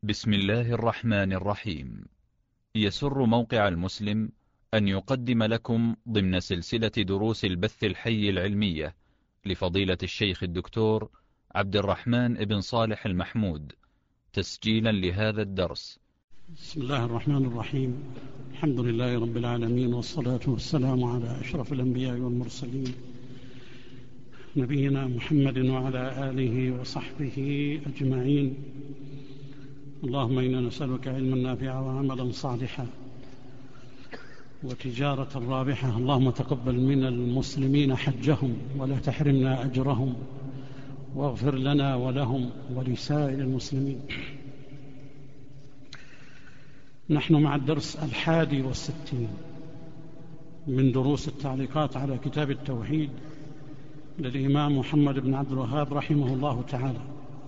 بسم الله الرحمن الرحيم. يسر موقع المسلم أن يقدم لكم ضمن سلسلة دروس البث الحي العلمية لفضيلة الشيخ الدكتور عبد الرحمن بن صالح المحمود تسجيلا لهذا الدرس. بسم الله الرحمن الرحيم. الحمد لله رب العالمين، والصلاة والسلام على أشرف الأنبياء والمرسلين نبينا محمد وعلى آله وصحبه أجمعين. اللهم إنا نسألك علما نافعا وعملا صالحا وتجارة رابحة. اللهم تقبل من المسلمين حجهم ولا تحرمنا أجرهم، واغفر لنا ولهم ولسائر المسلمين. نحن مع الدرس 61 من دروس التعليقات على كتاب التوحيد للإمام محمد بن عبد الوهاب رحمه الله تعالى.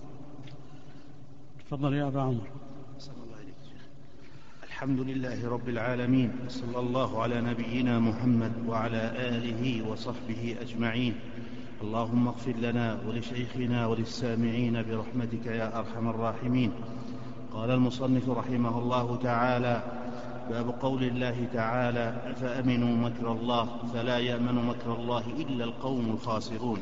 تفضل يا أبا عمر. الحمد لله رب العالمين، صلى الله على نبينا محمد وعلى آله وصحبه أجمعين. اللهم اغفر لنا ولشيخنا وللسامعين برحمتك يا أرحم الراحمين. قال المصنف رحمه الله تعالى: باب قول الله تعالى: فأمنوا مكر الله فلا يأمن مكر الله إلا القوم الخاسرون،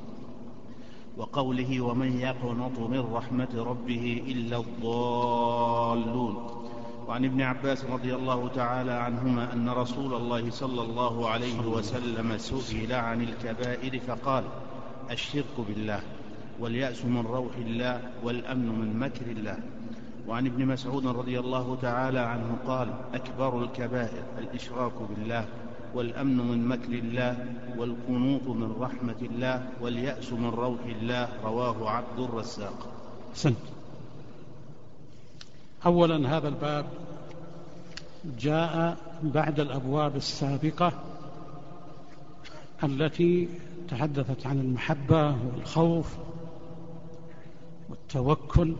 وقوله: ومن يقنط من رحمة ربه إلا الضالون. وعن ابن عباس رضي الله تعالى عنهما أن رسول الله صلى الله عليه وسلم سئل عن الكبائر فقال: الشرك بالله، واليأس من روح الله، والأمن من مكر الله. وعن ابن مسعود رضي الله تعالى عنه قال: أكبر الكبائر الإشراك بالله، والأمن من مكر الله، والقنوط من رحمة الله، واليأس من روح الله. رواه عبد الرزاق. سنت. أولا، هذا الباب جاء بعد الأبواب السابقة التي تحدثت عن المحبة والخوف والتوكل،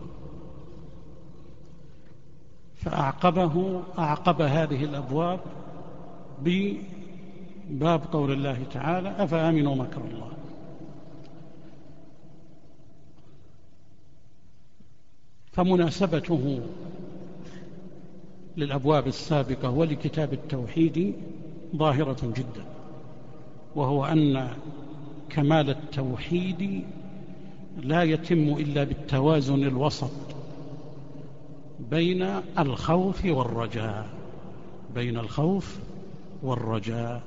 فأعقب هذه الأبواب بباب قول الله تعالى: أفأمنوا مكر الله. فمناسبته للأبواب السابقة ولكتاب التوحيد ظاهرة جدا، وهو أن كمال التوحيد لا يتم إلا بالتوازن الوسط بين الخوف والرجاء.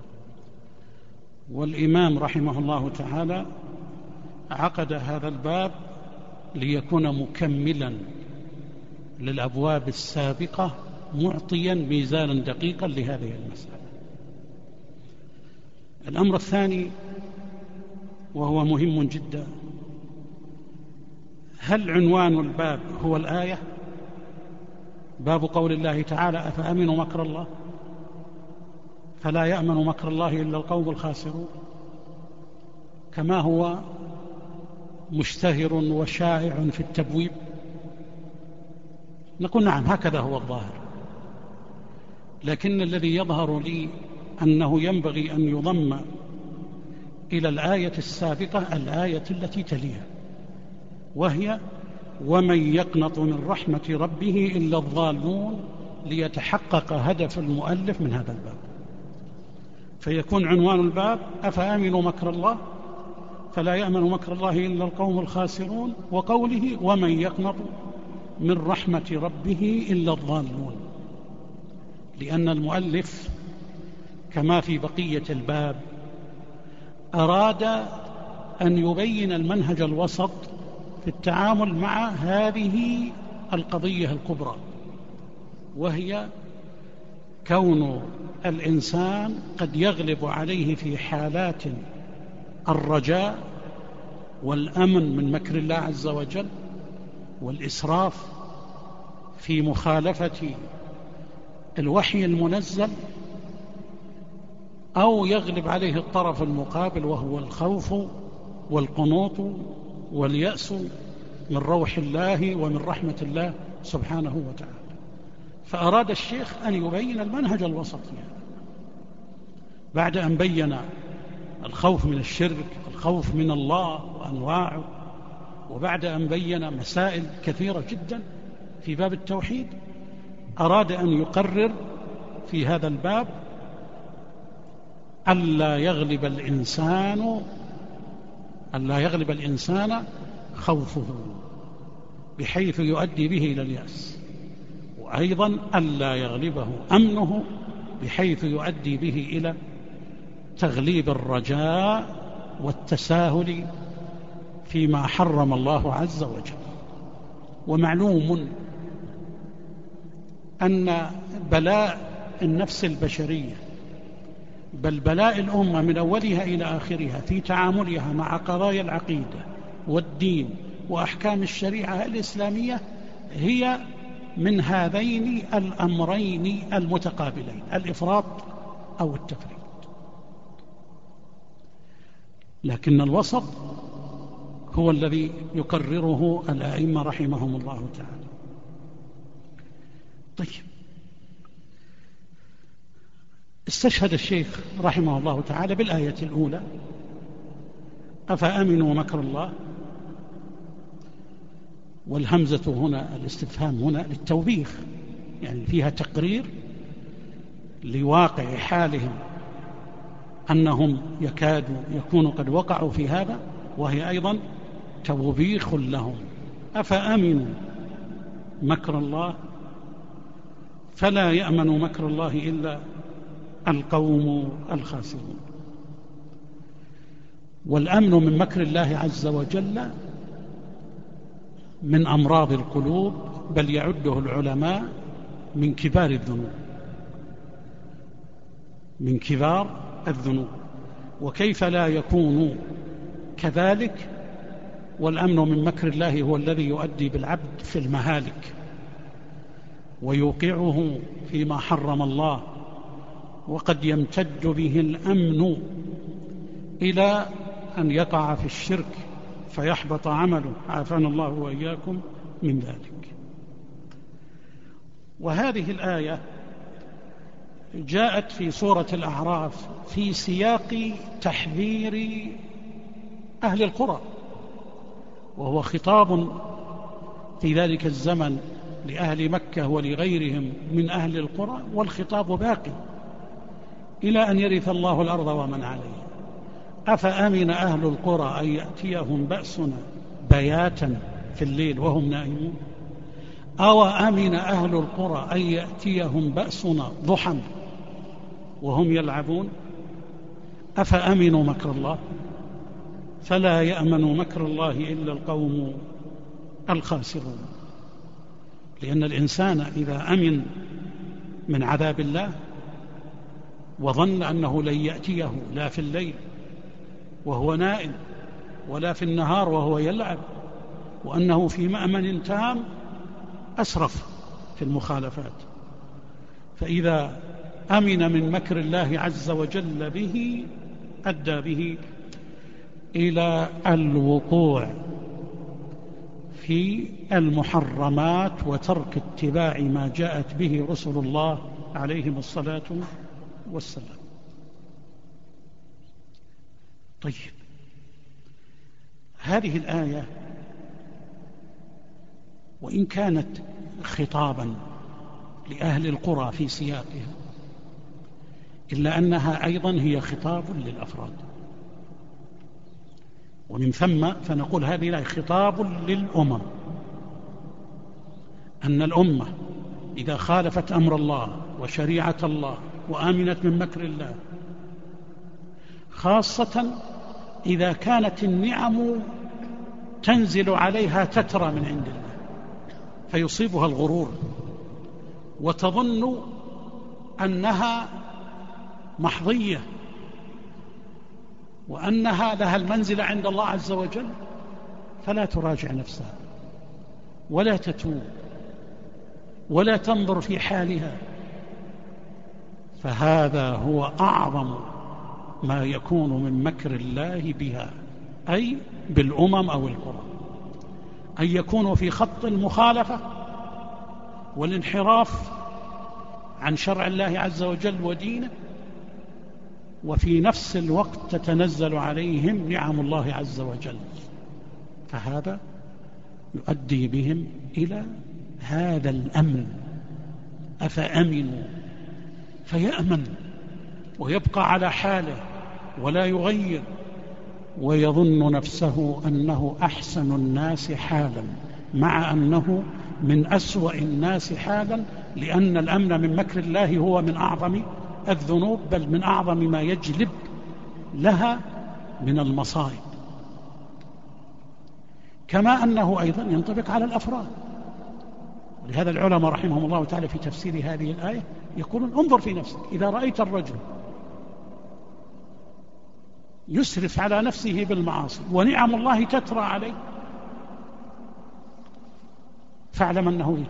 والإمام رحمه الله تعالى عقد هذا الباب ليكون مكملا للأبواب السابقة، معطيا ميزانا دقيقا لهذه المسألة. الأمر الثاني وهو مهم جدا: هل عنوان الباب هو الآية؟ باب قول الله تعالى: أفأمنوا مكر الله فلا يأمن مكر الله إلا القوم الخاسرون، كما هو مشتهر وشائع في التبويب؟ نقول نعم، هكذا هو الظاهر، لكن الذي يظهر لي أنه ينبغي أن يضم إلى الآية السابقة الآية التي تليها، وهي: ومن يقنط من رحمة ربه إلا الضالون، ليتحقق هدف المؤلف من هذا الباب. فيكون عنوان الباب: أفأمنوا مكر الله فلا يأمن مكر الله إلا القوم الخاسرون، وقوله: ومن يقنط من رحمة ربه إلا الضالون. لأن المؤلف كما في بقية الباب أراد أن يبين المنهج الوسط في التعامل مع هذه القضية الكبرى، وهي كون الإنسان قد يغلب عليه في حالات الرجاء والأمن من مكر الله عز وجل والإسراف في مخالفة الوحي المنزل، أو يغلب عليه الطرف المقابل وهو الخوف والقنوط واليأس من روح الله ومن رحمة الله سبحانه وتعالى. فأراد الشيخ أن يبين المنهج الوسطي بعد أن بين الخوف من الشرك، الخوف من الله وأنواعه، وبعد أن بين مسائل كثيرة جدا في باب التوحيد أراد أن يقرر في هذا الباب ألا يغلب الإنسان خوفه بحيث يؤدي به إلى اليأس، وأيضا ألا يغلبه أمنه بحيث يؤدي به إلى تغليب الرجاء والتساهل فيما حرم الله عز وجل. ومعلوم أن بلاء النفس البشرية، بل بلاء الأمة من أولها إلى آخرها في تعاملها مع قضايا العقيدة والدين وأحكام الشريعة الإسلامية، هي من هذين الأمرين المتقابلين، الإفراط أو التفريط. لكن الوسط هو الذي يقرره الأئمة رحمهم الله تعالى. طيب، استشهد الشيخ رحمه الله تعالى بالآية الأولى: أفأمنوا مكر الله، والهمزة هنا الاستفهام هنا للتوبيخ، يعني فيها تقرير لواقع حالهم أنهم يكادوا يكونوا قد وقعوا في هذا، وهي أيضا توبيخ لهم. أفأمنوا مكر الله فلا يأمن مكر الله إلا القوم الخاسرون. والأمن من مكر الله عز وجل من أمراض القلوب، بل يعده العلماء من كبار الذنوب، من كبار الذنوب. وكيف لا يكون كذلك والأمن من مكر الله هو الذي يؤدي بالعبد في المهالك ويوقعه فيما حرم الله، وقد يمتد به الأمن إلى أن يقع في الشرك فيحبط عمله، عافانا الله وإياكم من ذلك. وهذه الآية جاءت في سورة الأعراف في سياق تحذير أهل القرى، وهو خطاب في ذلك الزمن لأهل مكة ولغيرهم من أهل القرى، والخطاب باقي إلى أن يرث الله الأرض ومن عليها. أفأمن أهل القرى أن يأتيهم بأسنا بياتا في الليل وهم نائمون، أو أمن أهل القرى أن يأتيهم بأسنا ضحى وهم يلعبون. أفأمنوا مكر الله فلا يأمن مكر الله إلا القوم الخاسرون. لأن الإنسان إذا أمن من عذاب الله وظن أنه لن يأتيه لا في الليل وهو نائم ولا في النهار وهو يلعب، وأنه في مأمن تام، أسرف في المخالفات. فإذا أمن من مكر الله عز وجل به أدى به إلى الوقوع في المحرمات وترك اتباع ما جاءت به رسل الله عليهم الصلاة والسلام. طيب، هذه الآية وإن كانت خطابا لأهل القرى في سياقها، إلا أنها أيضا هي خطاب للأفراد، ومن ثم فنقول هذه الآية خطاب للأمم، أن الأمة إذا خالفت أمر الله وشريعة الله وآمنت من مكر الله، خاصة إذا كانت النعم تنزل عليها تترى من عند الله فيصيبها الغرور وتظن أنها محظية وأنها لها المنزلة عند الله عز وجل، فلا تراجع نفسها ولا تتوب ولا تنظر في حالها. فهذا هو أعظم ما يكون من مكر الله بها، أي بالأمم أو القرى، أن يكونوا في خط المخالفة والانحراف عن شرع الله عز وجل ودينه، وفي نفس الوقت تتنزل عليهم نعم الله عز وجل، فهذا يؤدي بهم إلى هذا الأمن، أفأمنوا فيأمن ويبقى على حاله ولا يغير ويظن نفسه أنه أحسن الناس حالا، مع أنه من أسوأ الناس حالا، لأن الأمن من مكر الله هو من أعظم الذنوب، بل من أعظم ما يجلب لها من المصائب. كما أنه أيضا ينطبق على الأفراد. لهذا العلماء رحمهم الله تعالى في تفسير هذه الآية يقولون انظر في نفسك، إذا رأيت الرجل يسرف على نفسه بالمعاصي ونعم الله تترى عليه، فاعلم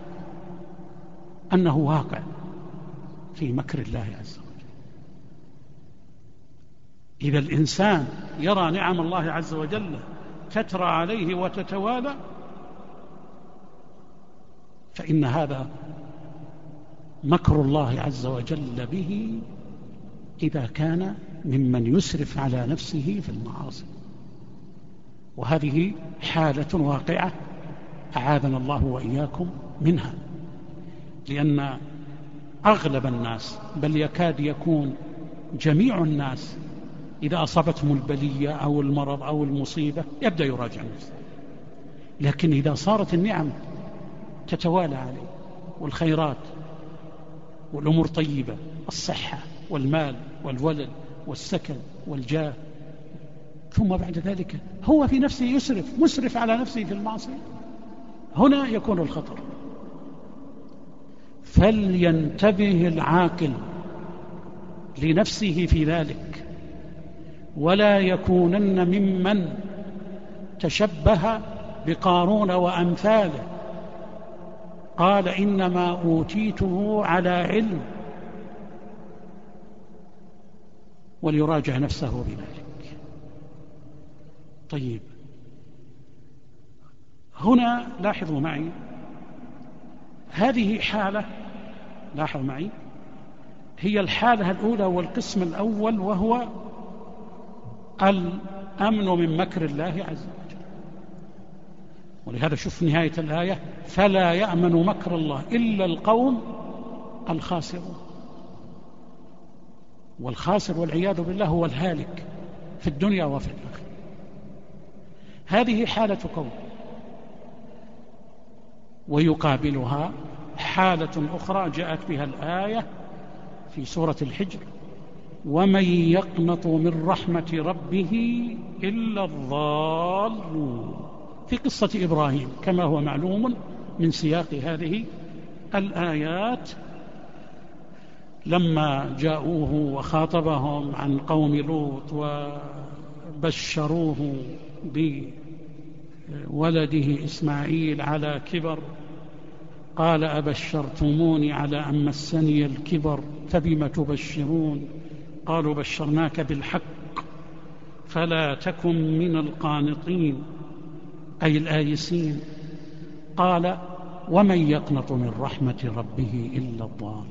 أنه واقع في مكر الله عز وجل. إذا الإنسان يرى نعم الله عز وجل تترى عليه وتتوالى، فإن هذا مكر الله عز وجل به إذا كان ممن يسرف على نفسه في المعاصي. وهذه حالة واقعة أعاذنا الله وإياكم منها، لأن أغلب الناس، بل يكاد يكون جميع الناس، إذا أصابتهم البلية أو المرض أو المصيبة يبدأ يراجع نفسه. لكن إذا صارت النعم تتوالى عليه والخيرات والأمور طيبة، الصحة والمال والولد والسكن والجاه، ثم بعد ذلك هو في نفسه مسرف على نفسه في المعصية، هنا يكون الخطر. فلينتبه العاقل لنفسه في ذلك، ولا يكونن ممن تشبه بقارون وأمثاله قال إنما أوتيته على علم، وليراجع نفسه بذلك. طيب، هنا لاحظوا معي هذه حالة، لاحظوا معي هي الحالة الأولى والقسم الأول، وهو الأمن من مكر الله عز وجل. ولهذا شوف نهاية الآية: فلا يأمن مكر الله إلا القوم الخاسرون. والخاسر والعياذ بالله هو الهالك في الدنيا وفي الآخرة. هذه حالة قوم، ويقابلها حالة أخرى جاءت بها الآية في سورة الحجر: ومن يقنط من رحمة ربه إلا الضالون، في قصة إبراهيم كما هو معلوم من سياق هذه الآيات. لما جاءوه وخاطبهم عن قوم لوط وبشروه بولده إسماعيل على كبر، قال أبشرتموني على أن مسني الكبر فبم تبشرون، قالوا بشرناك بالحق فلا تكن من القانطين أي الآيسين. قال ومن يقنط من رحمة ربه إلا الضالون،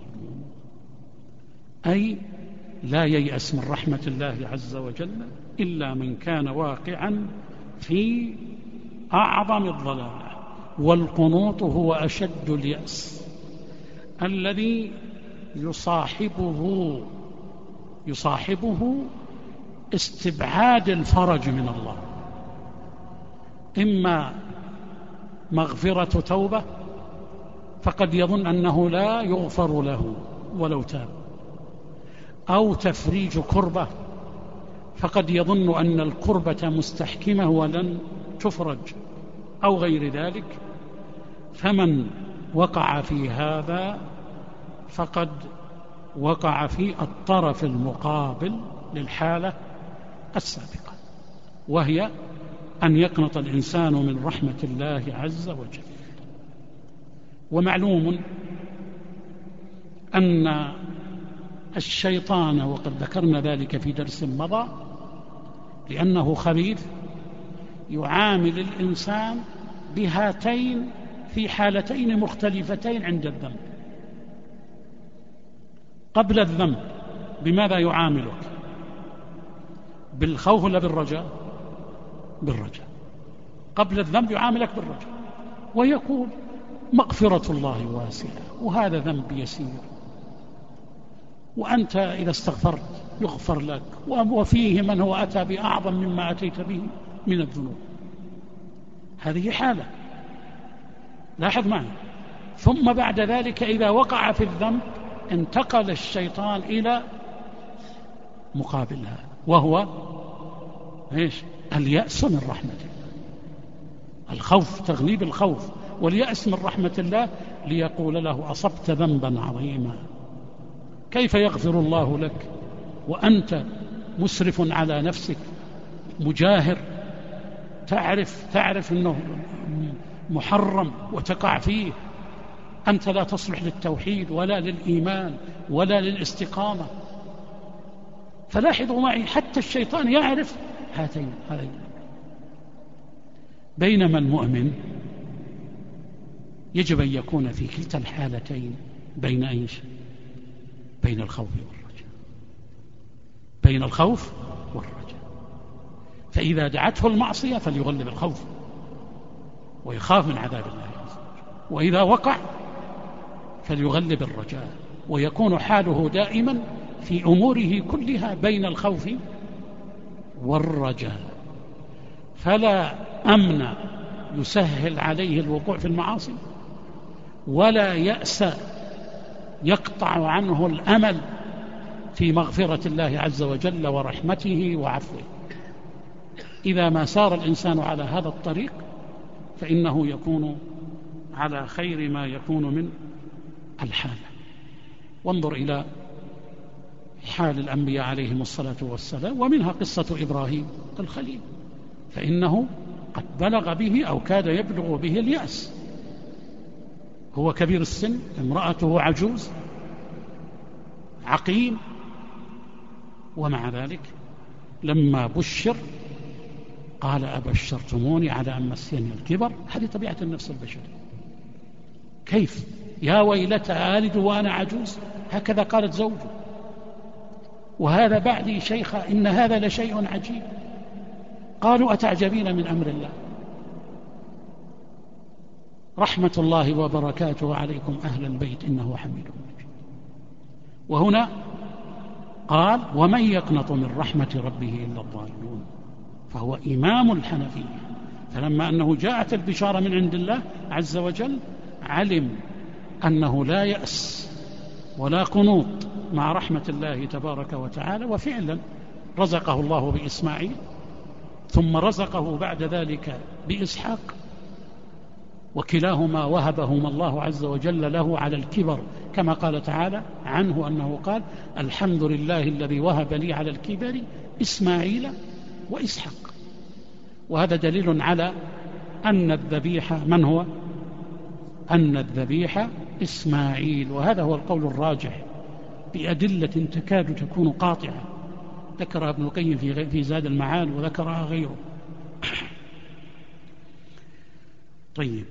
أي لا ييأس من رحمة الله عز وجل إلا من كان واقعا في أعظم الضلال. والقنوط هو أشد اليأس الذي يصاحبه استبعاد الفرج من الله، إما مغفرة توبة فقد يظن أنه لا يغفر له ولو تاب، أو تفريج كربة فقد يظن أن الكربة مستحكمة ولن تفرج، أو غير ذلك. فمن وقع في هذا فقد وقع في الطرف المقابل للحالة السابقة، وهي أن يقنط الإنسان من رحمة الله عز وجل. ومعلوم أن الشيطان، وقد ذكرنا ذلك في درس مضى، لأنه خبيث، يعامل الإنسان بهاتين في حالتين مختلفتين عند الذنب. قبل الذنب بماذا يعاملك؟ بالخوف ولا بالرجاء؟ بالرجاء. قبل الذنب يعاملك بالرجاء، ويقول مغفرة الله واسعة، وهذا ذنب يسير، وأنت إذا استغفرت يغفر لك، وفيه من هو أتى بأعظم مما أتيت به من الذنوب. هذه حالة، لاحظ معي. ثم بعد ذلك إذا وقع في الذنب انتقل الشيطان إلى مقابلها، وهو إيش؟ اليأس من رحمة الله، الخوف، تغليب الخوف واليأس من رحمة الله، ليقول له أصبت ذنبا عظيما، كيف يغفر الله لك وأنت مسرف على نفسك، مجاهر، تعرف أنه محرم وتقع فيه، أنت لا تصلح للتوحيد ولا للإيمان ولا للاستقامة. فلاحظوا معي، حتى الشيطان يعرف هذين. بينما المؤمن يجب أن يكون في كلتا الحالتين بين أيش؟ بين الخوف والرجاء، بين الخوف والرجاء. فإذا دعته المعصية فليغلب الخوف ويخاف من عذاب الله عز وجل، وإذا وقع فليغلب الرجاء، ويكون حاله دائما في أموره كلها بين الخوف والرجاء. فلا أمن يسهل عليه الوقوع في المعاصي، ولا يأس يقطع عنه الأمل في مغفرة الله عز وجل ورحمته وعفوه. إذا ما سار الإنسان على هذا الطريق فإنه يكون على خير ما يكون من الحال. وانظر إلى حال الأنبياء عليهم الصلاة والسلام، ومنها قصة إبراهيم الخليل، فإنه قد بلغ به أو كاد يبلغ به اليأس، هو كبير السن، امرأته عجوز عقيم، ومع ذلك لما بشر قال أبشرتموني على أن مسني الكبر. هذه طبيعة النفس البشرية. كيف يا ويلتى آلد وأنا عجوز؟ هكذا قالت زوجه، وهذا بعدي شيخة، إن هذا لشيء عجيب. قالوا أتعجبين من أمر الله، رحمة الله وبركاته عليكم أهل البيت إنه حميد مجيد. وهنا قال ومن يقنط من رحمة ربه إلا الضالون، فهو إمام الحنفية. فلما أنه جاءت البشارة من عند الله عز وجل علم أنه لا يأس ولا قنوط مع رحمة الله تبارك وتعالى، وفعلا رزقه الله بإسماعيل، ثم رزقه بعد ذلك بإسحاق، وكلاهما وهبهما الله عز وجل له على الكبر، كما قال تعالى عنه أنه قال الحمد لله الذي وهب لي على الكبر إسماعيل وإسحاق. وهذا دليل على أن الذبيحة من هو؟ أن الذبيحة إسماعيل، وهذا هو القول الراجح بأدلة تكاد تكون قاطعة، ذكرها ابن القيم في زاد المعاد وذكرها غيره. طيب،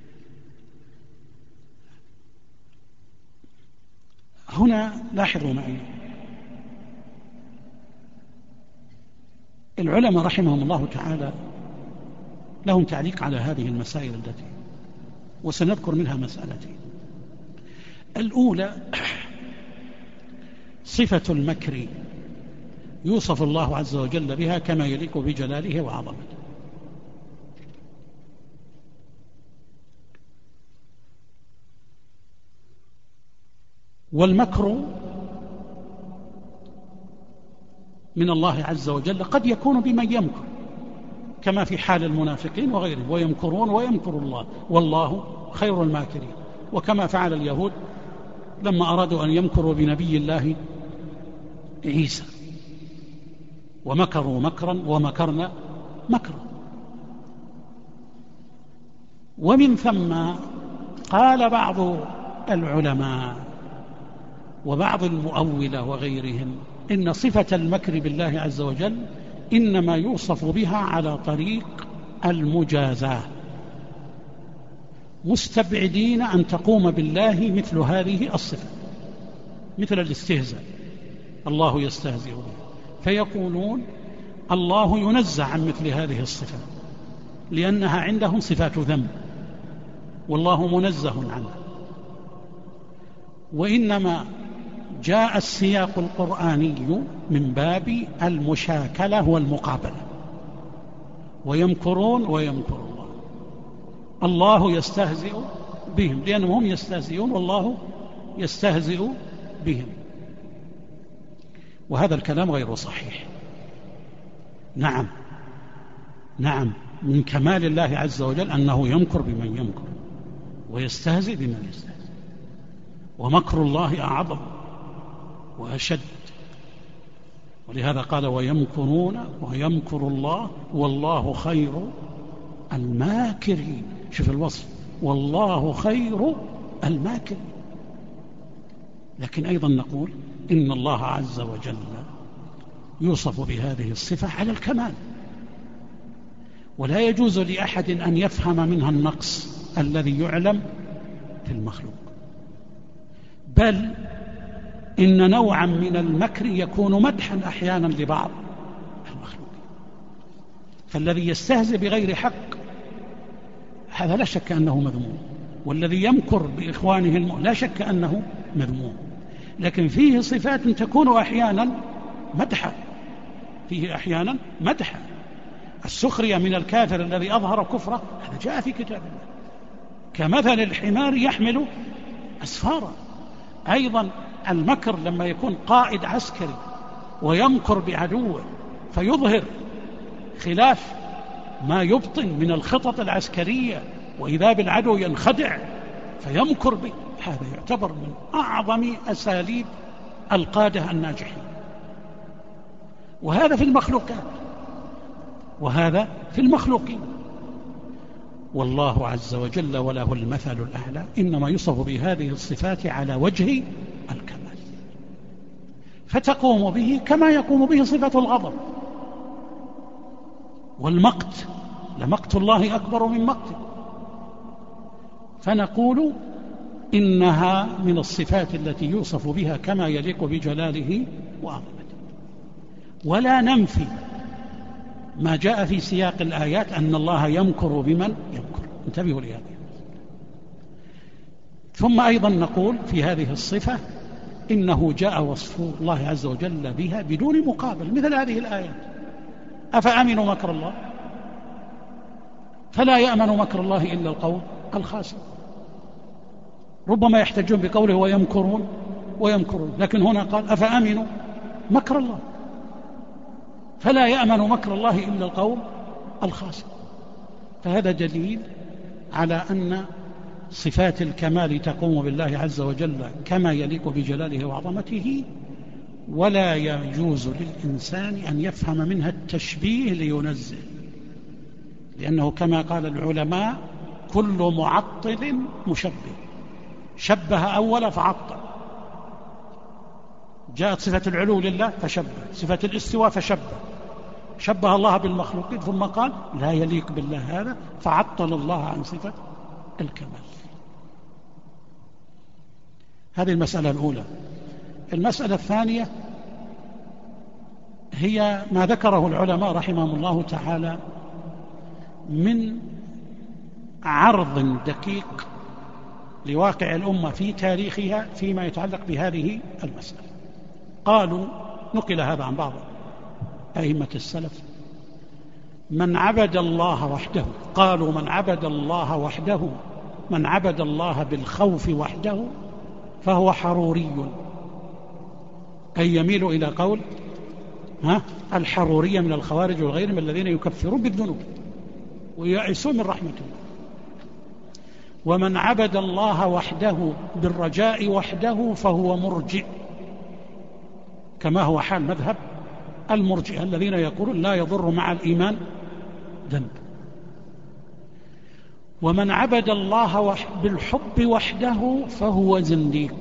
هنا لاحظوا معي، العلماء رحمهم الله تعالى لهم تعليق على هذه المسائل التي، وسنذكر منها مسألتين. الأولى صفة المكر يوصف الله عز وجل بها كما يليق بجلاله وعظمته. والمكر من الله عز وجل قد يكون بمن يمكر، كما في حال المنافقين وغيرهم، ويمكرون ويمكر الله والله خير الماكرين، وكما فعل اليهود لما أرادوا أن يمكروا بنبي الله عيسى، ومكروا مكرا ومكرنا مكرا. ومن ثم قال بعض العلماء وبعض المؤولة وغيرهم إن صفة المكر بالله عز وجل إنما يوصف بها على طريق المجازاة، مستبعدين أن تقوم بالله مثل هذه الصفة، مثل الاستهزاء، الله يستهزئ به، فيقولون الله ينزع عن مثل هذه الصفة لأنها عندهم صفات ذنب والله منزه عنه. وإنما جاء السياق القرآني من باب المشاكلة والمقابلة، ويمكرون ويمكر الله. الله يستهزئ بهم لأنهم هم يستهزئون والله يستهزئ بهم، وهذا الكلام غير صحيح. نعم من كمال الله عز وجل أنه يمكر بمن يمكر ويستهزئ بمن يستهزئ، ومكر الله أعظم وأشد. ولهذا قال ويمكرون ويمكر الله والله خير الماكرين. شوف الوصف، والله خير الماكرين. لكن أيضا نقول إن الله عز وجل يوصف بهذه الصفة على الكمال، ولا يجوز لأحد أن يفهم منها النقص الذي يعلم في المخلوق، بل إن نوعا من المكر يكون مدحا أحيانا لبعض المخلوق. فالذي يستهزئ بغير حق هذا لا شك أنه مذموم، والذي يمكر بإخوانه لا شك أنه مذموم، لكن فيه صفات تكون أحيانا مدحا، فيه أحيانا مدحا. السخرية من الكافر الذي أظهر كفره هذا جاء في كتاب الله، كمثل الحمار يحمل أسفارا. أيضا المكر لما يكون قائد عسكري ويمكر بعدوه فيظهر خلاف ما يبطن من الخطط العسكرية، وإذا بالعدو ينخدع فيمكر به، هذا يعتبر من أعظم أساليب القادة الناجحين. وهذا في المخلوقات وهذا في المخلوقين. والله عز وجل وله المثل الأعلى إنما يوصف بهذه الصفات على وجه الكمال، فتقوم به كما يقوم به صفة الغضب والمقت، لمقت الله أكبر من مقته. فنقول إنها من الصفات التي يوصف بها كما يليق بجلاله وعظمته، ولا ننفي ما جاء في سياق الآيات أن الله يمكر بمن يمكر. انتبهوا لهذا. ثم أيضا نقول في هذه الصفة إنه جاء وصف الله عز وجل بها بدون مقابل، مثل هذه الآيات: أفأمنوا مكر الله فلا يأمن مكر الله إلا القوم الخاسر. ربما يحتجون بقوله ويمكرون، لكن هنا قال أفأمنوا مكر الله فلا يأمن مكر الله إلا القوم الخاسر. فهذا دليل على أن صفات الكمال تقوم بالله عز وجل كما يليق بجلاله وعظمته، ولا يجوز للإنسان أن يفهم منها التشبيه لينزه، لأنه كما قال العلماء كل معطل مشبه، شبه أول فعطل. جاءت صفة العلو لله فشبه، صفة الاستواء فشبه، شبه الله بالمخلوقين، ثم قال لا يليق بالله هذا فعطل الله عن صفة الكمال. هذه المسألة الأولى. المسألة الثانية هي ما ذكره العلماء رحمهم الله تعالى من عرض دقيق لواقع الأمة في تاريخها فيما يتعلق بهذه المسألة. قالوا، نقل هذا عن بعض أئمة السلف: من عبد الله وحده، قالوا من عبد الله وحده، من عبد الله بالخوف وحده فهو حروري، أي يميل إلى قول الحرورية من الخوارج وغيرهم الذين يكفرون بالذنوب ويعيسون من رحمة الله. ومن عبد الله وحده بالرجاء وحده فهو مرجئ، كما هو حال مذهب المرجئة الذين يقولون لا يضر مع الإيمان ذنب. ومن عبد الله بالحب وحده فهو زنديق.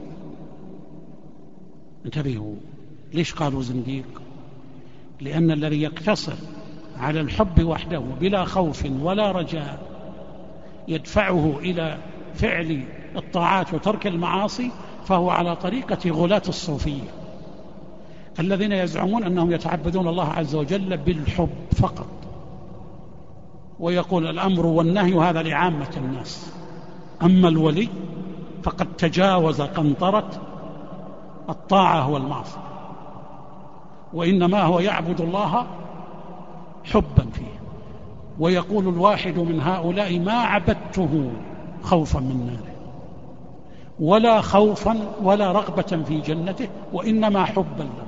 انتبهوا، ليش قالوا زنديق؟ لأن الذي يقتصر على الحب وحده بلا خوف ولا رجاء يدفعه إلى فعل الطاعات وترك المعاصي فهو على طريقة غلاة الصوفية الذين يزعمون أنهم يتعبدون الله عز وجل بالحب فقط، ويقول الأمر والنهي هذا لعامة الناس، أما الولي فقد تجاوز قنطرة الطاعة والمعصية، وإنما هو يعبد الله حبا فيه. ويقول الواحد من هؤلاء: ما عبدته خوفا من ناره، ولا خوفا ولا رغبة في جنته، وإنما حبا له.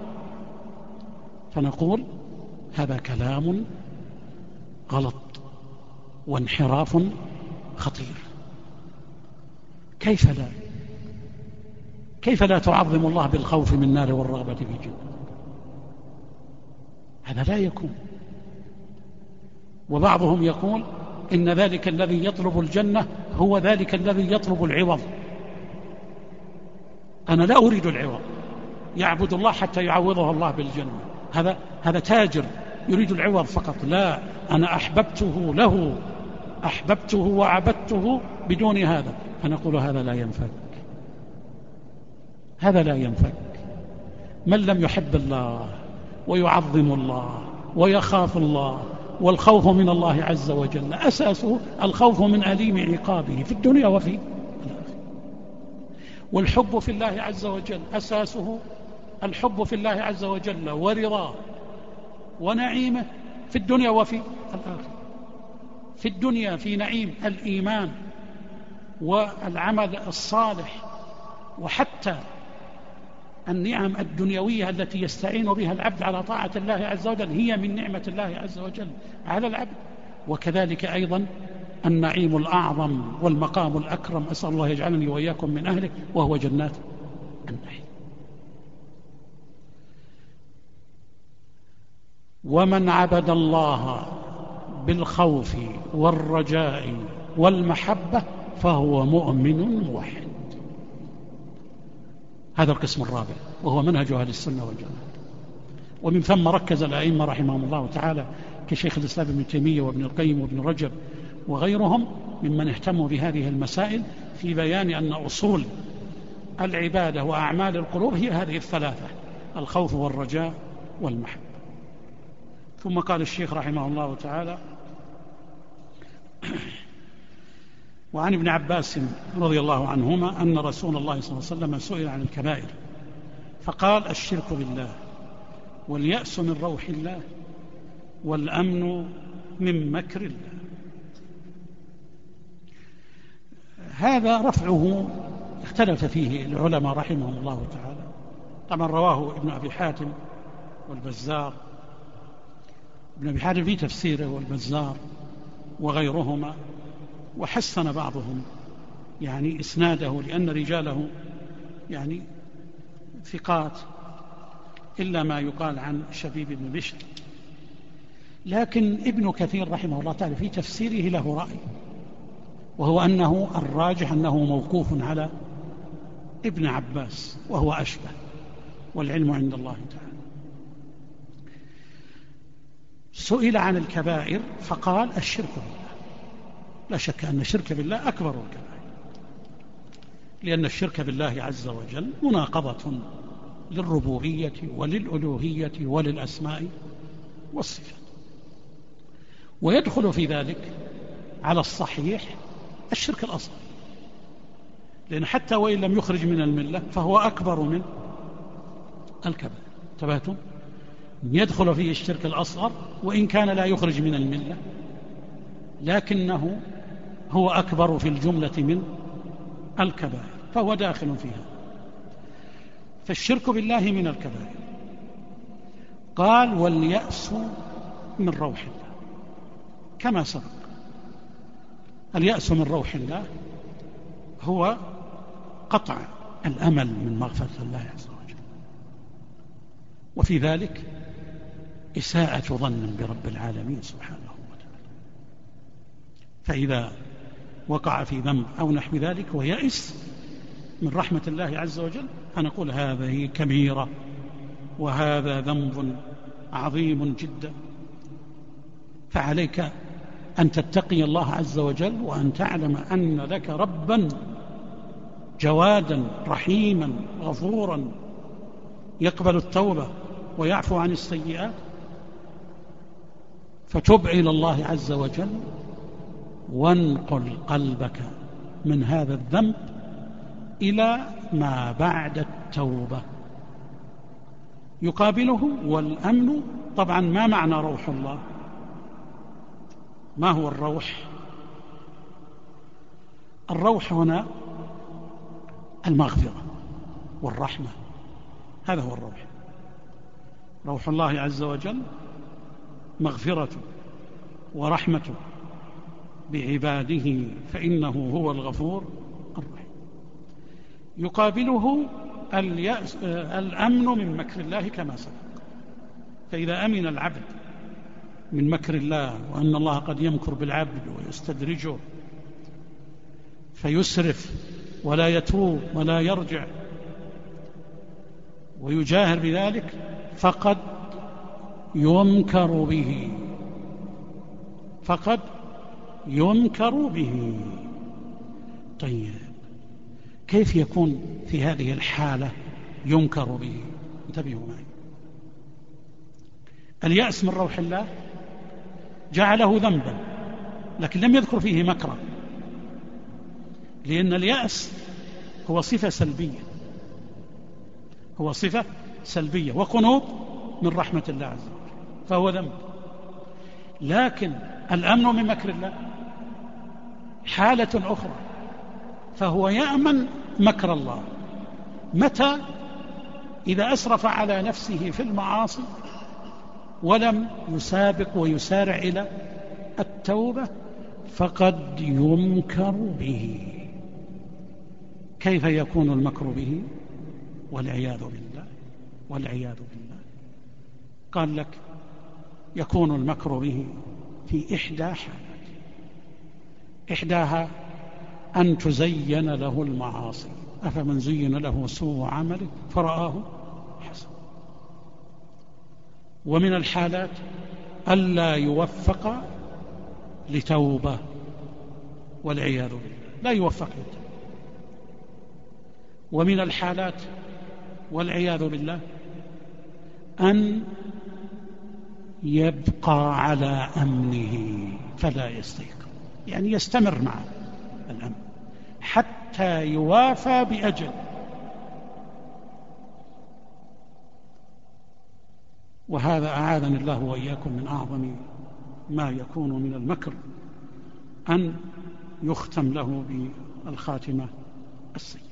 فنقول هذا كلام غلط وانحراف خطير. كيف لا تعظم الله بالخوف من ناره والرغبة في جنته؟ هذا لا يكون. وبعضهم يقول إن ذلك الذي يطلب الجنة هو ذلك الذي يطلب العوض. أنا لا أريد العوض، يعبد الله حتى يعوضه الله بالجنة. هذا تاجر يريد العوض فقط. لا، أنا أحببته له، أحببته وعبدته بدون هذا. فنقول هذا لا ينفك، هذا لا ينفك. من لم يحب الله ويعظم الله ويخاف الله، والخوف من الله عز وجل أساسه الخوف من أليم عقابه في الدنيا وفي الآخرة. والحب في الله عز وجل أساسه الحب في الله عز وجل ورضاه ونعيمه في الدنيا وفي الآخرة. في الدنيا في نعيم الإيمان والعمل الصالح، وحتى النعم الدنيوية التي يستعين بها العبد على طاعة الله عز وجل هي من نعمة الله عز وجل على العبد. وكذلك أيضا النعيم الأعظم والمقام الأكرم، أسأل الله يجعلني وإياكم من أهله، وهو جنات النعيم. ومن عبد الله بالخوف والرجاء والمحبة فهو مؤمن موحد. هذا القسم الرابع، وهو منهج أهل السنة والجماعة. ومن ثم ركز الأئمة رحمهم الله تعالى كشيخ الإسلام ابن تيمية وابن القيم وابن رجب وغيرهم ممن اهتموا بهذه المسائل في بيان أن أصول العبادة وأعمال القلوب هي هذه الثلاثة: الخوف والرجاء والمحبة. ثم قال الشيخ رحمه الله تعالى: وعن ابن عباس رضي الله عنهما أن رسول الله صلى الله عليه وسلم سئل عن الكبائر فقال: الشرك بالله، واليأس من روح الله، والأمن من مكر الله. هذا رفعه اختلف فيه العلماء رحمهم الله تعالى. طبعا رواه ابن أبي حاتم والبزار، ابن أبي حاتم في تفسيره والبزار وغيرهما، وحسن بعضهم يعني إسناده لأن رجاله يعني ثقات، إلا ما يقال عن شبيب بن بشر. لكن ابن كثير رحمه الله تعالى في تفسيره له رأي، وهو أنه الراجح أنه موقوف على ابن عباس، وهو أشبه، والعلم عند الله تعالى. سئل عن الكبائر فقال: الشرك بالله. لا شك أن الشرك بالله أكبر الكبائر، لأن الشرك بالله عز وجل مناقضة للربوبية وللألوهية وللأسماء والصفات. ويدخل في ذلك على الصحيح الشرك الأصغر، لأن حتى وإن لم يخرج من الملة فهو أكبر من الكبائر. انتبهتم؟ يدخل فيه الشرك الأصغر وإن كان لا يخرج من الملة، لكنه هو أكبر في الجملة من الكبائر، فهو داخل فيها. فالشرك بالله من الكبائر. قال: واليأس من روح الله، كما سبق. اليأس من روح الله هو قطع الأمل من مغفرة الله عز وجل، وفي ذلك إساءة ظن برب العالمين سبحانه وتعالى. فإذا وقع في ذنب أو نحو ذلك ويأس من رحمة الله عز وجل، فنقول هذه كبيرة وهذا ذنب عظيم جدا. فعليك أن تتقي الله عز وجل، وأن تعلم أن لك ربا جوادا رحيما غفورا يقبل التوبة ويعفو عن السيئات، فتب إلى الله عز وجل وانقل قلبك من هذا الذنب إلى ما بعد التوبة. يقابله والأمن. طبعا ما معنى روح الله؟ ما هو الروح؟ الروح هنا المغفرة والرحمة، هذا هو الروح. روح الله عز وجل مغفرته ورحمته بعباده، فإنه هو الغفور الرحيم. يقابله الأمن من مكر الله كما سبق. فإذا أمن العبد من مكر الله، وأن الله قد يمكر بالعبد ويستدرجه فيسرف ولا يتوب ولا يرجع ويجاهر بذلك، فقد يمكر به، فقد يمكر به. طيب كيف يكون في هذه الحالة يمكر به؟ انتبهوا معي. اليأس من روح الله جعله ذنبا، لكن لم يذكر فيه مكرا، لأن اليأس هو صفة سلبية، هو صفة سلبية وقنوط من رحمة الله عز وجل، فهو ذنب. لكن الأمن من مكر الله حالة أخرى، فهو يأمن مكر الله متى؟ إذا أسرف على نفسه في المعاصي ولم يسابق ويسارع إلى التوبة، فقد يمكر به. كيف يكون المكر به؟ والعياذ بالله، والعياذ بالله. قال لك يكون المكر به في إحدى حالات. إحداها أن تزين له المعاصي، أفمن زين له سوء عمله فرآه حسن. ومن الحالات ألا يوفق لتوبة، والعياذ بالله، لا يوفق لتوبة. ومن الحالات والعياذ بالله أن يبقى على أمنه فلا يستيقظ، يعني يستمر مع الأمن حتى يوافى بأجل. وهذا أعاذني الله وإياكم من أعظم ما يكون من المكر، أن يختم له بالخاتمة السيئة.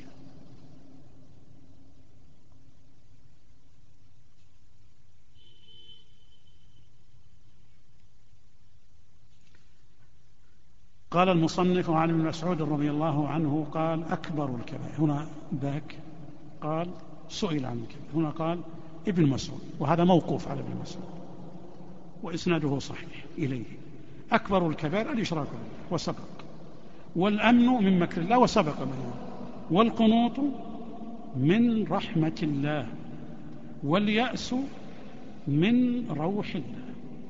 قال المصنف عن ابن مسعود رضي الله عنه قال أكبر الكبائر، هنا ذاك قال سئل عن الكبائر، هنا قال ابن مسعود، وهذا موقوف على ابن مسعود وإسناده صحيح إليه. أكبر الكبائر الإشراك بالله وسبق، والأمن من مكر الله وسبق بيانه، والقنوط من رحمة الله، واليأس من روح الله.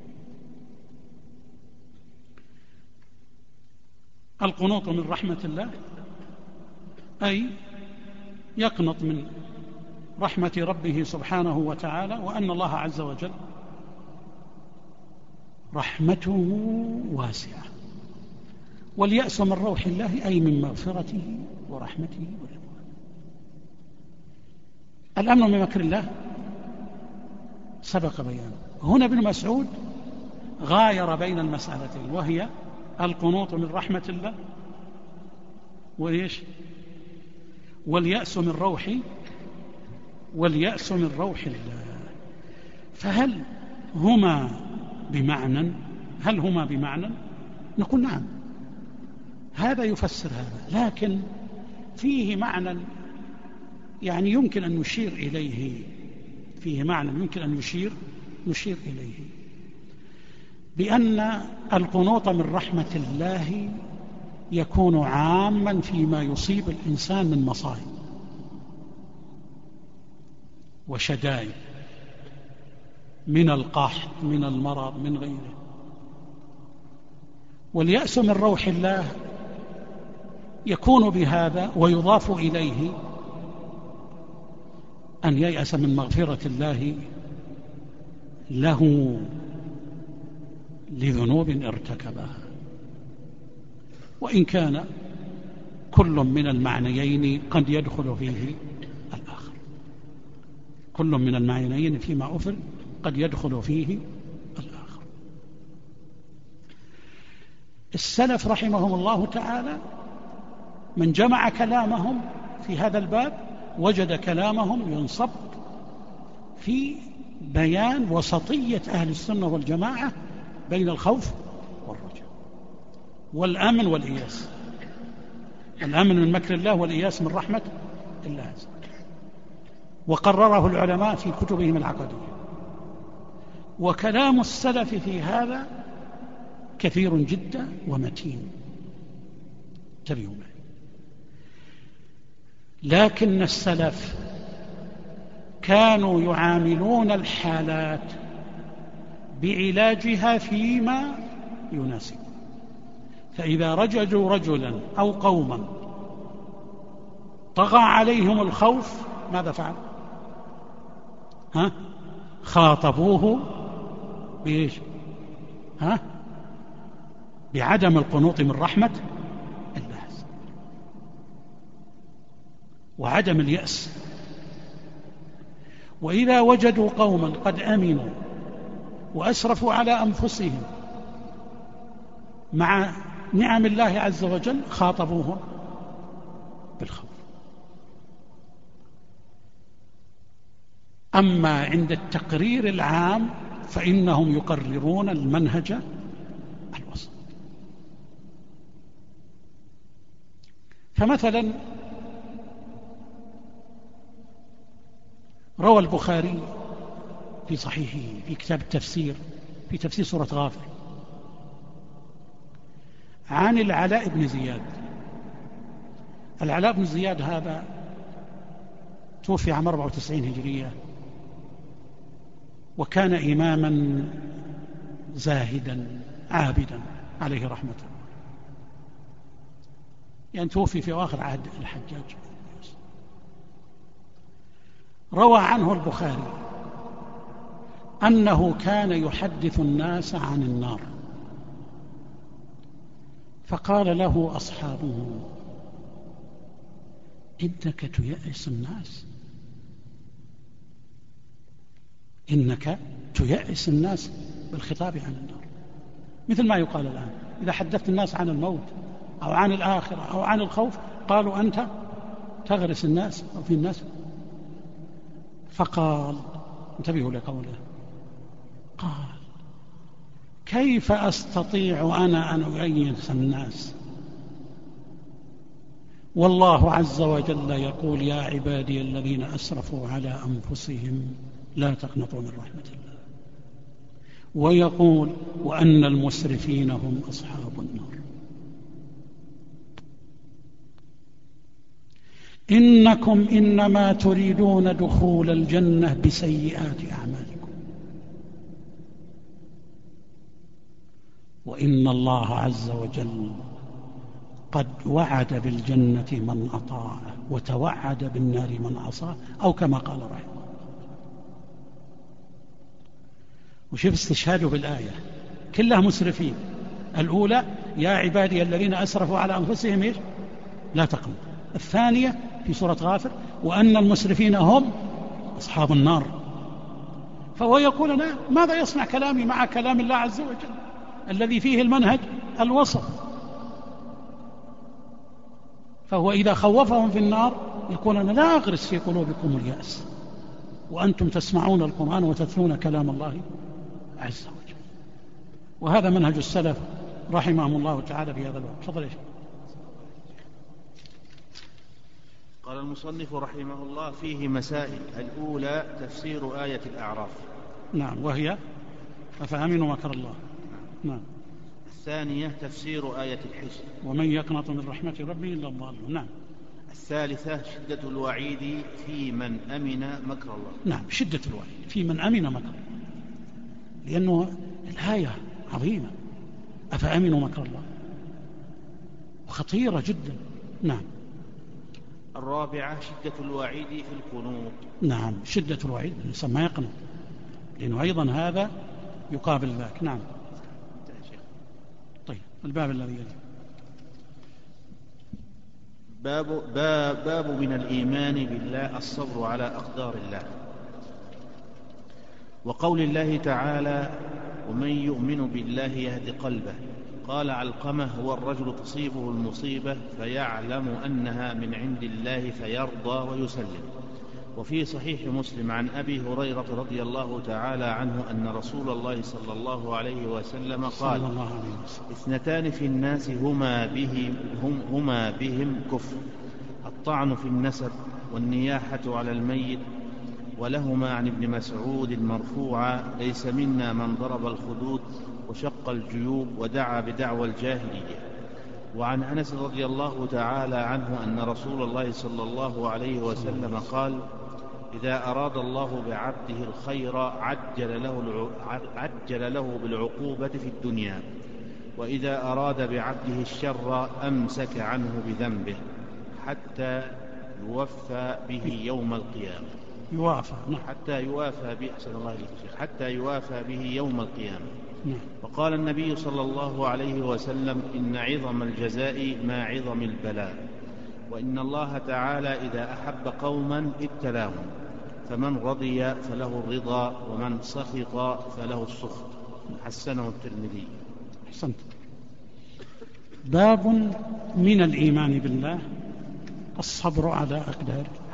القنوط من رحمة الله أي يقنط من رحمة ربه سبحانه وتعالى، وأن الله عز وجل رحمته واسعة. واليأس من روح الله أي من مغفرته ورحمته ورضوانه. الأمن من مكر الله سبق بيانه. هنا ابن مسعود غاير بين المسألتين، وهي القنوط من رحمة الله وإيش؟ واليأس من روحي، واليأس من روح الله. فهل هما بمعنى؟ هل هما بمعنى؟ نقول نعم، هذا يفسر هذا، لكن فيه معنى يعني يمكن أن نشير إليه، فيه معنى يمكن أن نشير إليه، بأن القنوط من رحمة الله يكون عاما فيما يصيب الإنسان من مصائب وشدائد، من القحط، من المرض، من غيره. واليأس من روح الله يكون بهذا، ويضاف إليه أن ييأس من مغفرة الله له لذنوب ارتكبها. وإن كان كل من المعنيين قد يدخل فيه الآخر، كل من المعنيين فيما أفل قد يدخل فيه الآخر. السلف رحمهم الله تعالى من جمع كلامهم في هذا الباب وجد كلامهم ينصب في بيان وسطية أهل السنة والجماعة بين الخوف والرجاء والأمن والإياس، الأمن من مكر الله والإياس من رحمة الله عز وجل، وقرره العلماء في كتبهم العقدية. وكلام السلف في هذا كثير جدا ومتين، انتبهوا معي. لكن السلف كانوا يعاملون الحالات بعلاجها فيما يناسب، فإذا رجلوا رجلا أو قوما طغى عليهم الخوف ماذا فعل؟ خاطبوه بإيش؟ بعدم القنوط من رحمة الله وعدم اليأس. وإذا وجدوا قوما قد أمنوا وأسرفوا على أنفسهم مع نعم الله عز وجل خاطبوهم بالخوف. أما عند التقرير العام فإنهم يقررون المنهج الوسط. فمثلا روى البخاري في صحيحه في كتاب التفسير في تفسير سورة غافر عن العلاء بن زياد. العلاء بن زياد هذا توفي عام 94 هجرية، وكان إماما زاهدا عابدا عليه رحمة الله، يعني توفي في آخر عهد الحجاج. روى عنه البخاري أنه كان يحدث الناس عن النار، فقال له أصحابه: إنك تيأس الناس، إنك تيأس الناس بالخطاب عن النار، مثل ما يقال الآن إذا حدثت الناس عن الموت أو عن الآخرة أو عن الخوف قالوا أنت تغرس الناس أو في الناس. فقال، انتبهوا لقوله، قال: كيف أستطيع أنا أن أيأس الناس والله عز وجل يقول: يا عبادي الذين أسرفوا على أنفسهم لا تقنطوا من رحمة الله، ويقول: وأن المسرفين هم أصحاب النار. إنكم إنما تريدون دخول الجنة بسيئات أعمالكم، وإن الله عز وجل قد وعد بالجنة من أطاعه وتوعد بالنار من عصاه، أو كما قال رحمه الله. وشوف استشهاده بالآية كلها مسرفين. الأولى: يا عبادي الذين أسرفوا على أنفسهم إيش؟ لا تقنطوا. الثانية في سورة غافر: وأن المسرفين هم أصحاب النار. فهو يقول: أنا ماذا يصنع كلامي مع كلام الله عز وجل الذي فيه المنهج الوسط؟ فهو إذا خوفهم في النار يقول: أنا لا أغرس في قلوبكم اليأس وأنتم تسمعون القرآن وتتلون كلام الله عز وجل. وهذا منهج السلف رحمهم الله تعالى في هذا الوقت. تفضل يا شيخ. قال المصنف رحمه الله: فيه مسائل. الأولى تفسير آية الأعراف. نعم، وهي أفأمنوا مكر الله. نعم. الثانية تفسير آية الحجر: ومن يقنط من رحمة ربه إلا الضالون. نعم. الثالثة شدة الوعيد في من أمن مكر الله. نعم، شدة الوعيد في من أمن مكر الله، لأنه الآية عظيمة، أفأمنوا مكر الله، خطيرة جدا. نعم. الرابعة شدة الوعيد في القنوط. نعم، شدة الوعيد الإنسان ما يقنط، لأنه أيضا هذا يقابل ذاك. نعم. طيب، الباب الذي يلي. باب من الإيمان بالله الصبر على أقدار الله. وقول الله تعالى: ومن يؤمن بالله يهد قلبه. قال علقمة: هو الرجل تصيبه المصيبة فيعلم أنها من عند الله فيرضى ويسلم. وفي صحيح مسلم عن أبي هريرة رضي الله تعالى عنه أن رسول الله صلى الله عليه وسلم قال: اثنتان في الناس هما بهم كفر: الطعن في النسب والنياحة على الميت. ولهما عن ابن مسعود مرفوعا: ليس منا من ضرب الخدود وشق الجيوب ودعا بدعوى الجاهلية. وعن أنس رضي الله تعالى عنه أن رسول الله صلى الله عليه وسلم قال: إذا أراد الله بعبده الخير عجل له بالعقوبة في الدنيا، وإذا أراد بعبده الشر أمسك عنه بذنبه حتى يوفى به يوم القيامة. حتى يوافى به يوم القيامة. وقال النبي صلى الله عليه وسلم: إن عظم الجزاء ما عظم البلاء، وإن الله تعالى إذا أحب قوما ابتلاهم، فمن رضي فله الرضا ومن سخط فله السخط. حسنه الترمذي. أحسنت. باب من الإيمان بالله الصبر على أقدار الله.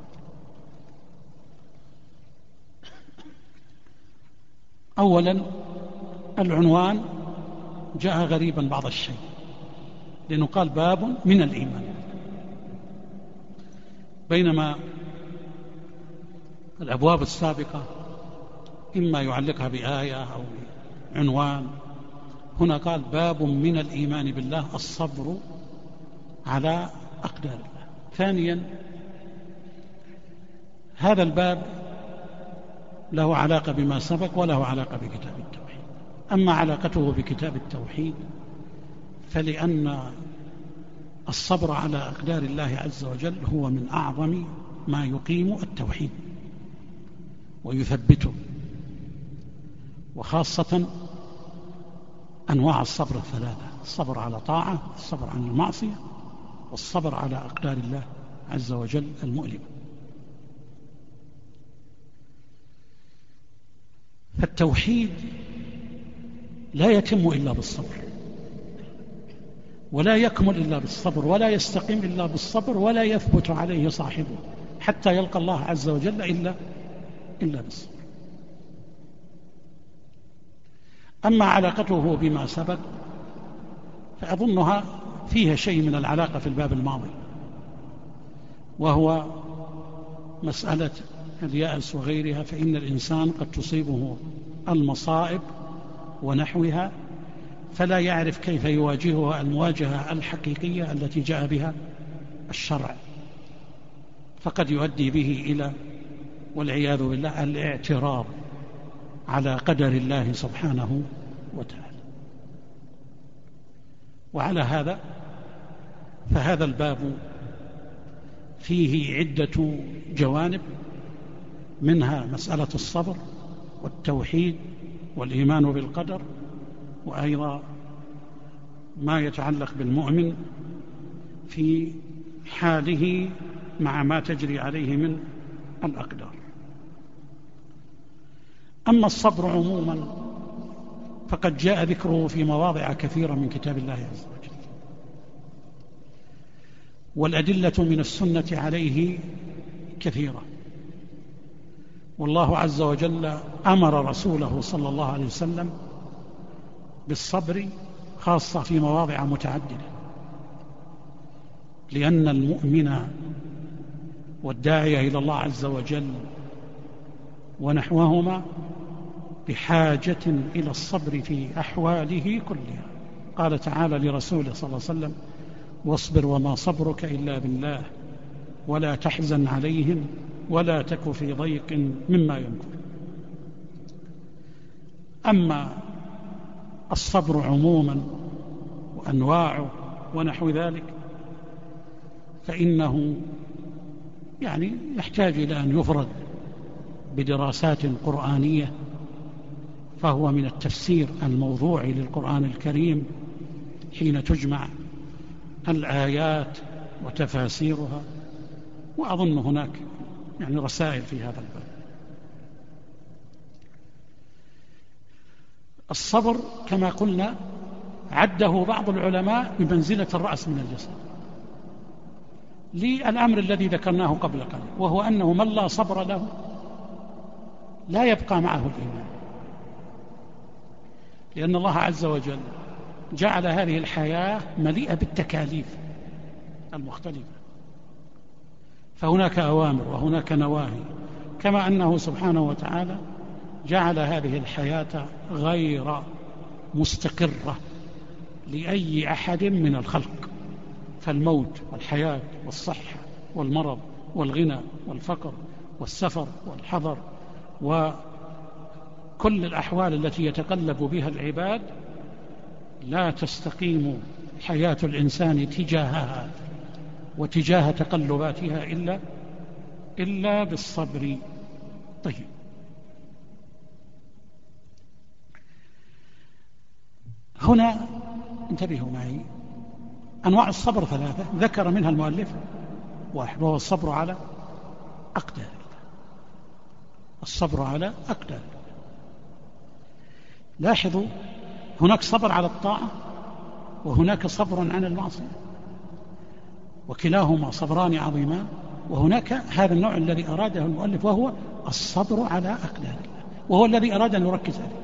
أولا العنوان جاء غريبا بعض الشيء، لأنه قال باب من الإيمان، بينما الأبواب السابقة إما يعلقها بآية أو عنوان، هنا قال باب من الإيمان بالله الصبر على أقدار الله. ثانيا هذا الباب له علاقة بما سبق وله علاقة بكتاب التوحيد. أما علاقته بكتاب التوحيد فلأن الصبر على أقدار الله عز وجل هو من أعظم ما يقيم التوحيد ويثبته، وخاصة أنواع الصبر الثلاثة: الصبر على طاعة، الصبر عن المعصية، والصبر على أقدار الله عز وجل المؤلمة. فالتوحيد لا يتم إلا بالصبر، ولا يكمل إلا بالصبر، ولا يستقيم إلا بالصبر، ولا يثبت عليه صاحبه حتى يلقى الله عز وجل إلا بالصبر. أما علاقته بما سبق فأظنها فيها شيء من العلاقة في الباب الماضي، وهو مسألة اليأس وغيرها. فإن الإنسان قد تصيبه المصائب ونحوها فلا يعرف كيف يواجهها المواجهة الحقيقية التي جاء بها الشرع، فقد يؤدي به إلى والعياذ بالله الاعتراض على قدر الله سبحانه وتعالى. وعلى هذا فهذا الباب فيه عدة جوانب، منها مسألة الصبر والتوحيد والإيمان بالقدر، وأيضا ما يتعلق بالمؤمن في حاله مع ما تجري عليه من الأقدار. أما الصبر عموما فقد جاء ذكره في مواضع كثيرة من كتاب الله عز وجل، والأدلة من السنة عليه كثيرة. والله عز وجل أمر رسوله صلى الله عليه وسلم بالصبر خاصة في مواضع متعددة، لأن المؤمن والداعية إلى الله عز وجل ونحوهما بحاجة إلى الصبر في أحواله كلها. قال تعالى لرسوله صلى الله عليه وسلم: واصبر وما صبرك إلا بالله ولا تحزن عليهم ولا تك في ضيق مما يمكر. أما الصبر عموما وأنواعه ونحو ذلك فإنه يحتاج إلى أن يفرد بدراسات قرآنية، فهو من التفسير الموضوعي للقرآن الكريم حين تجمع الآيات وتفاسيرها، وأظن هناك يعني رسائل في هذا الباب. الصبر كما قلنا عده بعض العلماء بمنزلة الرأس من الجسد، للأمر الذي ذكرناه قبل قليل، وهو أنه من لا صبر له لا يبقى معه الإيمان، لأن الله عز وجل جعل هذه الحياة مليئة بالتكاليف المختلفة، فهناك أوامر وهناك نواهي، كما أنه سبحانه وتعالى جعل هذه الحياة غير مستقرة لأي أحد من الخلق، فالموت والحياة والصحة والمرض والغنى والفقر والسفر والحضر وكل الأحوال التي يتقلب بها العباد لا تستقيم حياة الإنسان تجاهها وتجاه تقلباتها إلا بالصبر. طيب، هنا انتبهوا معي، أنواع الصبر ثلاثة ذكر منها المؤلف واحد، وهو الصبر على أقدار الله. الصبر على أقدار الله. لاحظوا، هناك صبر على الطاعة وهناك صبر عن المعصية، وكلاهما صبران عظيمان، وهناك هذا النوع الذي أراده المؤلف وهو الصبر على أقدار الله، وهو الذي أراد أن يركز عليه،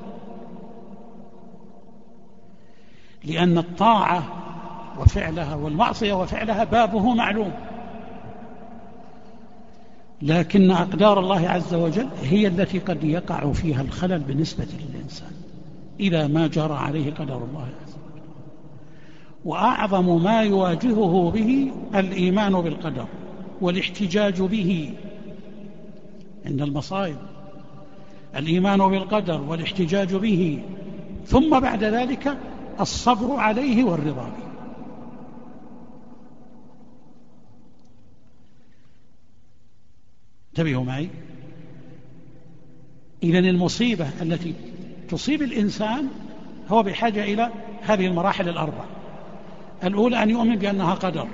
لأن الطاعة وفعلها والمعصية وفعلها بابه معلوم، لكن أقدار الله عز وجل هي التي قد يقع فيها الخلل بالنسبة للإنسان إذا ما جرى عليه قدر الله عز وجل. وأعظم ما يواجهه به الإيمان بالقدر والاحتجاج به عند المصائب، الإيمان بالقدر والاحتجاج به، ثم بعد ذلك الصبر عليه والرضا به. انتبهوا معي، إذن المصيبة التي تصيب الإنسان هو بحاجة إلى هذه المراحل الأربع. الأولى أن يؤمن بأنها قدر،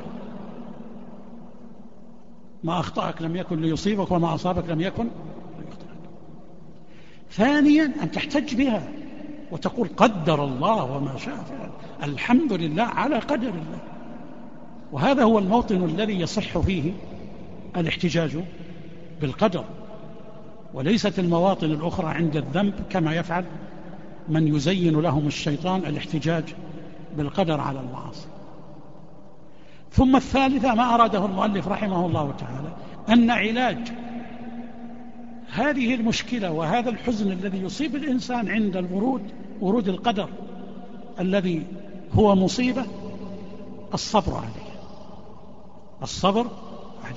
ما أخطأك لم يكن ليصيبك وما أصابك لم يكن ليخطئك. ثانيا أن تحتج بها وتقول قدر الله وما شاء فعل، الحمد لله على قدر الله. وهذا هو الموطن الذي يصح فيه الاحتجاج بالقدر، وليست المواطن الأخرى عند الذنب كما يفعل من يزين لهم الشيطان الاحتجاج بالقدر على المعاصي. ثم الثالثة ما أراده المؤلف رحمه الله تعالى، أن علاج هذه المشكلة وهذا الحزن الذي يصيب الإنسان عند ورود القدر الذي هو مصيبة الصبر عليه، الصبر عليه.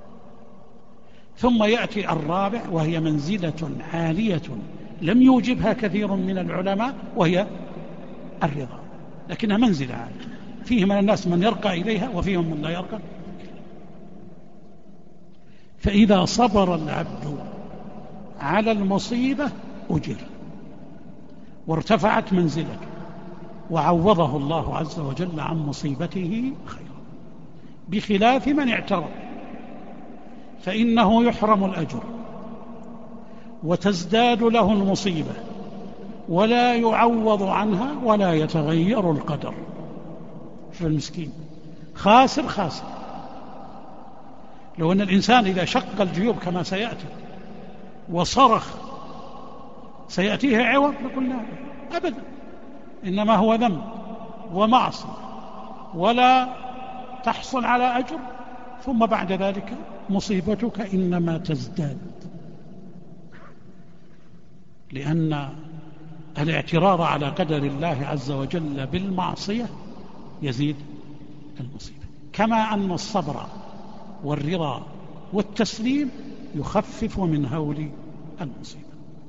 ثم يأتي الرابع، وهي منزلة عالية لم يوجبها كثير من العلماء، وهي الرضا، لكنها منزلة عالية، فيه من الناس من يرقى إليها وفيهم من لا يرقى. فإذا صبر العبد على المصيبة أجر وارتفعت منزلته، وعوضه الله عز وجل عن مصيبته خيرا، بخلاف من اعترض فإنه يحرم الأجر وتزداد له المصيبة ولا يعوض عنها ولا يتغير القدر. شو المسكين خاسر خاسر. لو أن الإنسان إذا شق الجيوب كما سيأتي وصرخ سيأتيه عوض، نقول لا أبدا، إنما هو ذنب ومعصية ولا تحصل على أجر، ثم بعد ذلك مصيبتك إنما تزداد، لأن الاعتراض على قدر الله عز وجل بالمعصية يزيد المصيبة، كما أن الصبر والرضا والتسليم يخفف من هول المصيبة.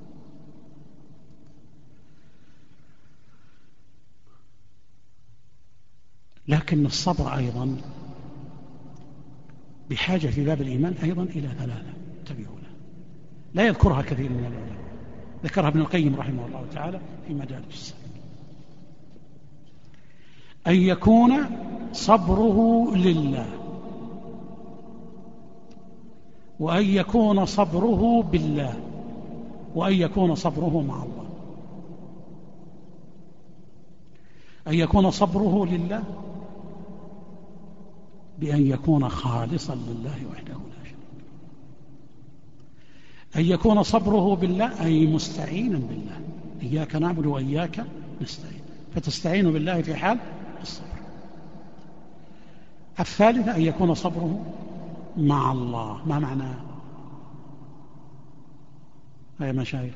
لكن الصبر أيضا بحاجة في باب الإيمان أيضا إلى ثلاثة انتبهوا لها، لا يذكرها كثير من العلماء، ذكرها ابن القيم رحمه الله تعالى في مدارج السالكين. أن يكون صبره لله وأن يكون صبره بالله، وأن يكون صبره مع الله. أن يكون صبره لله بأن يكون خالصا لله وحده لا شريك له. أن يكون صبره بالله أي مستعينا بالله، إياك نعبد وإياك نستعين، فتستعين بالله في حال الصبر. الثالثة أن يكون صبره مع الله. ما معناه يا مشايخ؟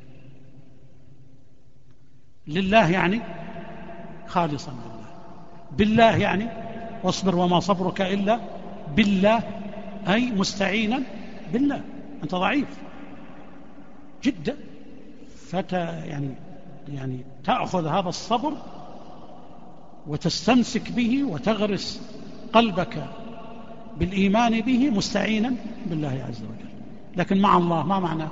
لله يعني خالصا لله، بالله يعني واصبر وما صبرك إلا بالله، أي مستعينا بالله. أنت ضعيف جدا، يعني تأخذ هذا الصبر وتستمسك به وتغرس قلبك بالإيمان به مستعينا بالله عز وجل. لكن مع الله ما معناه؟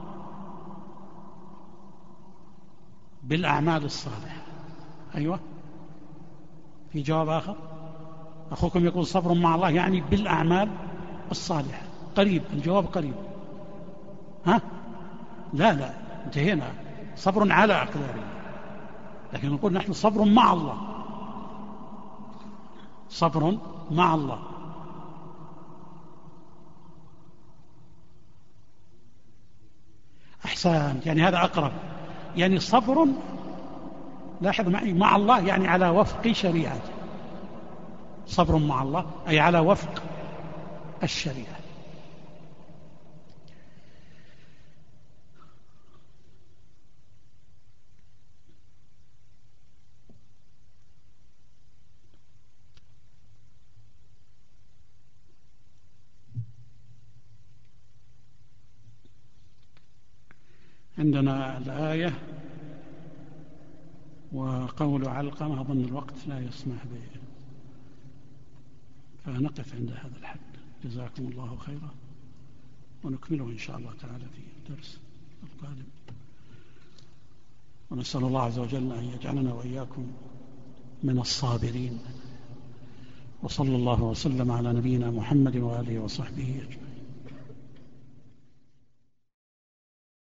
بالأعمال الصالحة. أيوة، في جواب آخر. أخوكم يقول صبر مع الله يعني بالأعمال الصالحة. قريب، الجواب قريب. ها؟ لا انتهينا. صبر على أقدار الله، لكن نقول نحن صبر مع الله، صبر مع الله. أحسنت، يعني هذا أقرب. يعني صبر، لاحظ معي، مع الله يعني على وفق شريعته. صبر مع الله أي على وفق الشريعة. عندنا الآية وقول علقمة، أظن الوقت لا يسمح به، فنقف عند هذا الحد. جزاكم الله خيرا، ونكمله إن شاء الله تعالى في الدرس القادم. ونسأل الله عز وجل أن يجعلنا وإياكم من الصابرين. وصلى الله وسلم على نبينا محمد وآله وصحبه أجمعين.